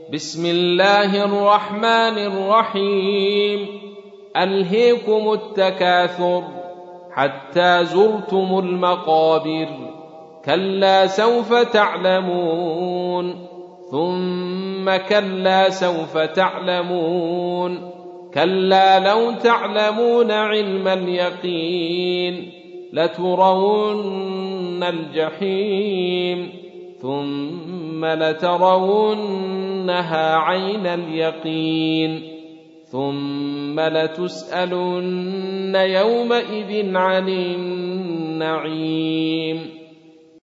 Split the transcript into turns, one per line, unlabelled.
بسم الله الرحمن الرحيم. ألهيكم التكاثر حتى زرتم المقابر، كلا سوف تعلمون ثم كلا سوف تعلمون، كلا لو تعلمون علم اليقين لترون الجحيم ثم لترونها عين اليقين ثم لتسألن يومئذ عن النعيم.